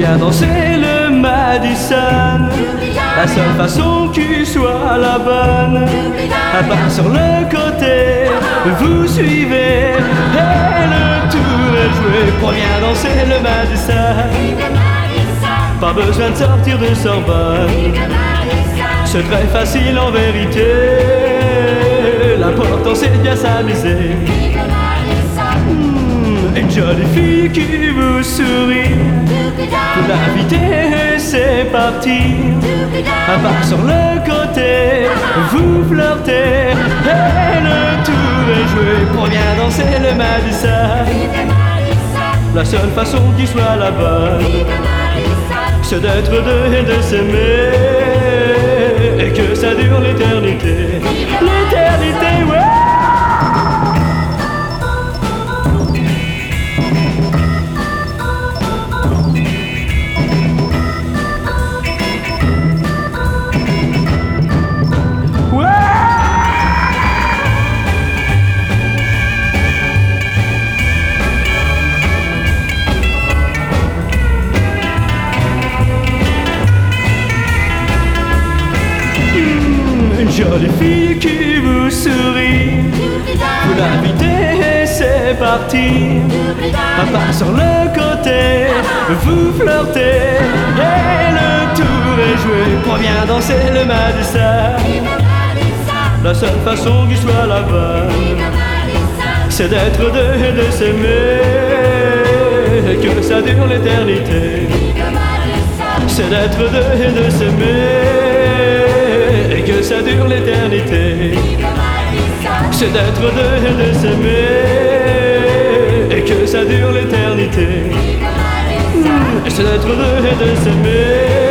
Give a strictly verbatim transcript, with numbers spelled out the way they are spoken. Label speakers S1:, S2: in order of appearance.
S1: viens danser le Madison. La seule façon qui soit la bonne, à part sur le côté, vous suivez et le tour est joué. Pour bien danser le Madison, pas besoin de sortir de Sorbonne. C'est très facile en vérité, l'important c'est de bien s'amuser. Mmh, une jolie fille qui vous sourit, vous l'invitez et c'est parti. Un pas sur le côté, vous flirtez et le tour est joué. Pour bien danser le Madison, la seule façon qui soit la bonne, c'est d'être deux et de s'aimer, et que ça dure l'éternité. L'éternité, ouais. Une jolie fille qui vous sourit, vous l'invitez et c'est parti. Un pas sur le côté, vous flirtez et le tour est joué. Pour bien danser le Madison, la seule façon qui soit la bonne, c'est d'être deux et de s'aimer, et que ça dure l'éternité. C'est d'être deux et de s'aimer, et que ça dure l'éternité. C'est d'être deux et de s'aimer, et que ça dure l'éternité. C'est d'être deux et de s'aimer,